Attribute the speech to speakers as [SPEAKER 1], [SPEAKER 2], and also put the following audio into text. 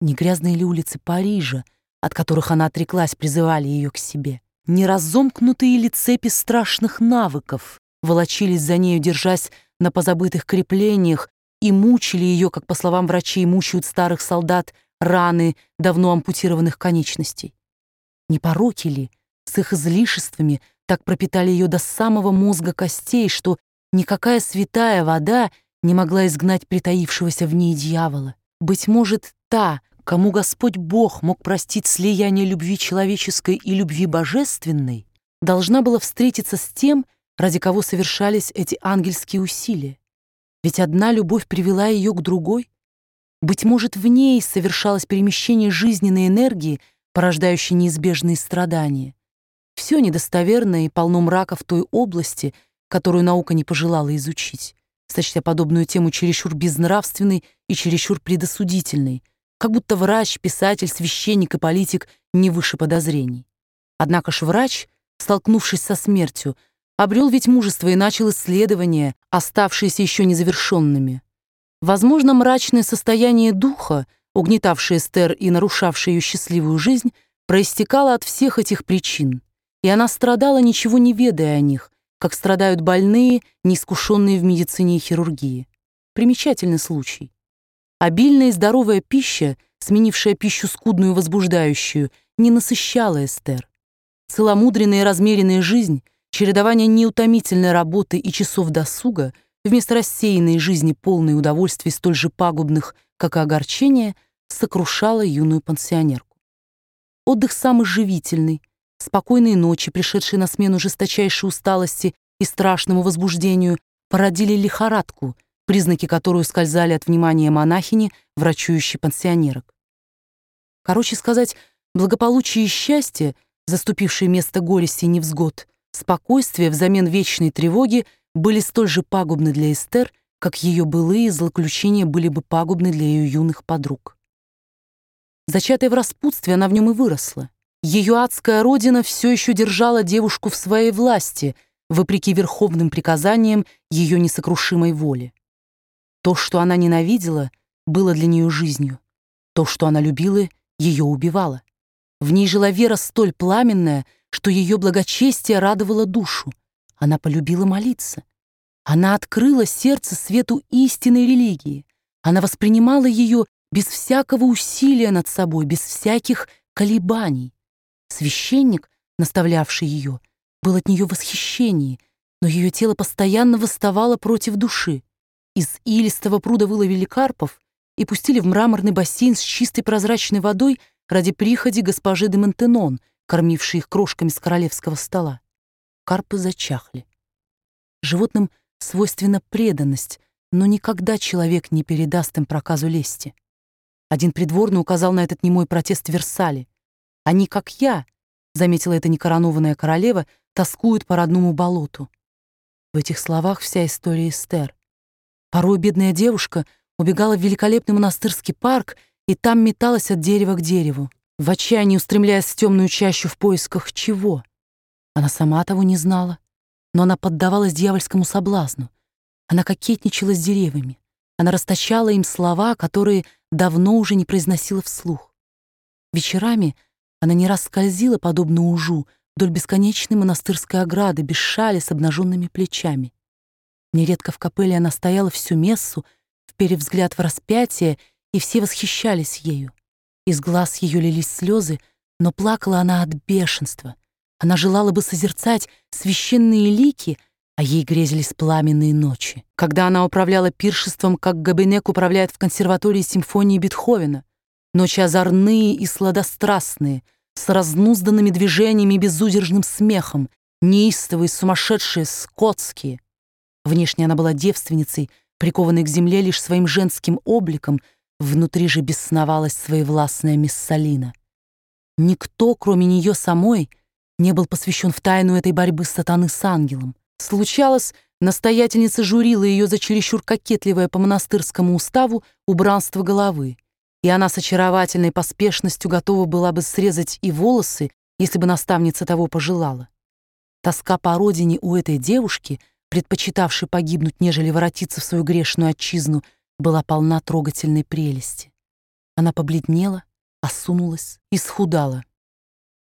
[SPEAKER 1] Ни грязные ли улицы Парижа, от которых она отреклась, призывали ее к себе, ни разомкнутые ли цепи страшных навыков волочились за нею, держась на позабытых креплениях, и мучили ее, как, по словам врачей, мучают старых солдат раны давно ампутированных конечностей. Не пороки ли с их излишествами так пропитали ее до самого мозга костей, что никакая святая вода не могла изгнать притаившегося в ней дьявола? Быть может, та, кому Господь Бог мог простить слияние любви человеческой и любви божественной, должна была встретиться с тем, ради кого совершались эти ангельские усилия. Ведь одна любовь привела ее к другой. Быть может, в ней совершалось перемещение жизненной энергии, порождающей неизбежные страдания. Все недостоверно и полно мрака в той области, которую наука не пожелала изучить, сочтя подобную тему чересчур безнравственной и чересчур предосудительной, как будто врач, писатель, священник и политик не выше подозрений. Однако ж врач, столкнувшись со смертью, обрел ведь мужество и начал исследования, оставшиеся еще незавершенными. Возможно, мрачное состояние духа, угнетавшее Эстер и нарушавшее ее счастливую жизнь, проистекало от всех этих причин, и она страдала, ничего не ведая о них, как страдают больные, неискушенные в медицине и хирургии. Примечательный случай. Обильная и здоровая пища, сменившая пищу скудную и возбуждающую, не насыщала Эстер. Целомудренная и размеренная жизнь, чередование неутомительной работы и часов досуга вместо рассеянной жизни, полной удовольствий столь же пагубных, как и огорчения, сокрушала юную пансионерку. Отдых самый живительный, спокойные ночи, пришедшие на смену жесточайшей усталости и страшному возбуждению, породили лихорадку, признаки которой ускользали от внимания монахини, врачующей пансионерок. Короче сказать, благополучие и счастье, заступившие место горести и невзгод, спокойствие взамен вечной тревоги, были столь же пагубны для Эстер, как ее былые злоключения были бы пагубны для ее юных подруг. Зачатая в распутстве, она в нем и выросла. Ее адская родина все еще держала девушку в своей власти, вопреки верховным приказаниям ее несокрушимой воли. То, что она ненавидела, было для нее жизнью. То, что она любила, ее убивало. В ней жила вера столь пламенная, что ее благочестие радовало душу. Она полюбила молиться. Она открыла сердце свету истинной религии. Она воспринимала ее без всякого усилия над собой, без всяких колебаний. Священник, наставлявший ее, был от нее в восхищении, но ее тело постоянно восставало против души. Из илистого пруда выловили карпов и пустили в мраморный бассейн с чистой прозрачной водой ради прихоти госпожи де Монтенон, кормившей их крошками с королевского стола. Карпы зачахли. Животным свойственна преданность, но никогда человек не передаст им проказу лести. Один придворный указал на этот немой протест в Версале. «Они, как я», — заметила эта некоронованная королева, «тоскуют по родному болоту». В этих словах вся история Эстер. Порой бедная девушка убегала в великолепный монастырский парк и там металась от дерева к дереву, в отчаянии устремляясь в темную чащу в поисках чего. Она сама того не знала, но она поддавалась дьявольскому соблазну. Она кокетничала с деревьями. Она расточала им слова, которые давно уже не произносила вслух. Вечерами она не раз скользила, подобно ужу, вдоль бесконечной монастырской ограды, без шали, с обнаженными плечами. Нередко в капелле она стояла всю мессу, вперев взгляд в распятие, и все восхищались ею. Из глаз ее лились слезы, но плакала она от бешенства. Она желала бы созерцать священные лики, а ей грезились пламенные ночи, когда она управляла пиршеством, как Габенек управляет в консерватории симфонии Бетховена. Ночи озорные и сладострастные, с разнузданными движениями и безудержным смехом, неистовые, сумасшедшие, скотские. Внешне она была девственницей, прикованной к земле лишь своим женским обликом, внутри же бесновалась своевластная Мессалина. Никто, кроме нее самой, не был посвящен в тайну этой борьбы сатаны с ангелом. Случалось, настоятельница журила ее за чересчур кокетливое по монастырскому уставу убранство головы, и она с очаровательной поспешностью готова была бы срезать и волосы, если бы наставница того пожелала. Тоска по родине у этой девушки, предпочитавшей погибнуть, нежели воротиться в свою грешную отчизну, была полна трогательной прелести. Она побледнела, осунулась, исхудала.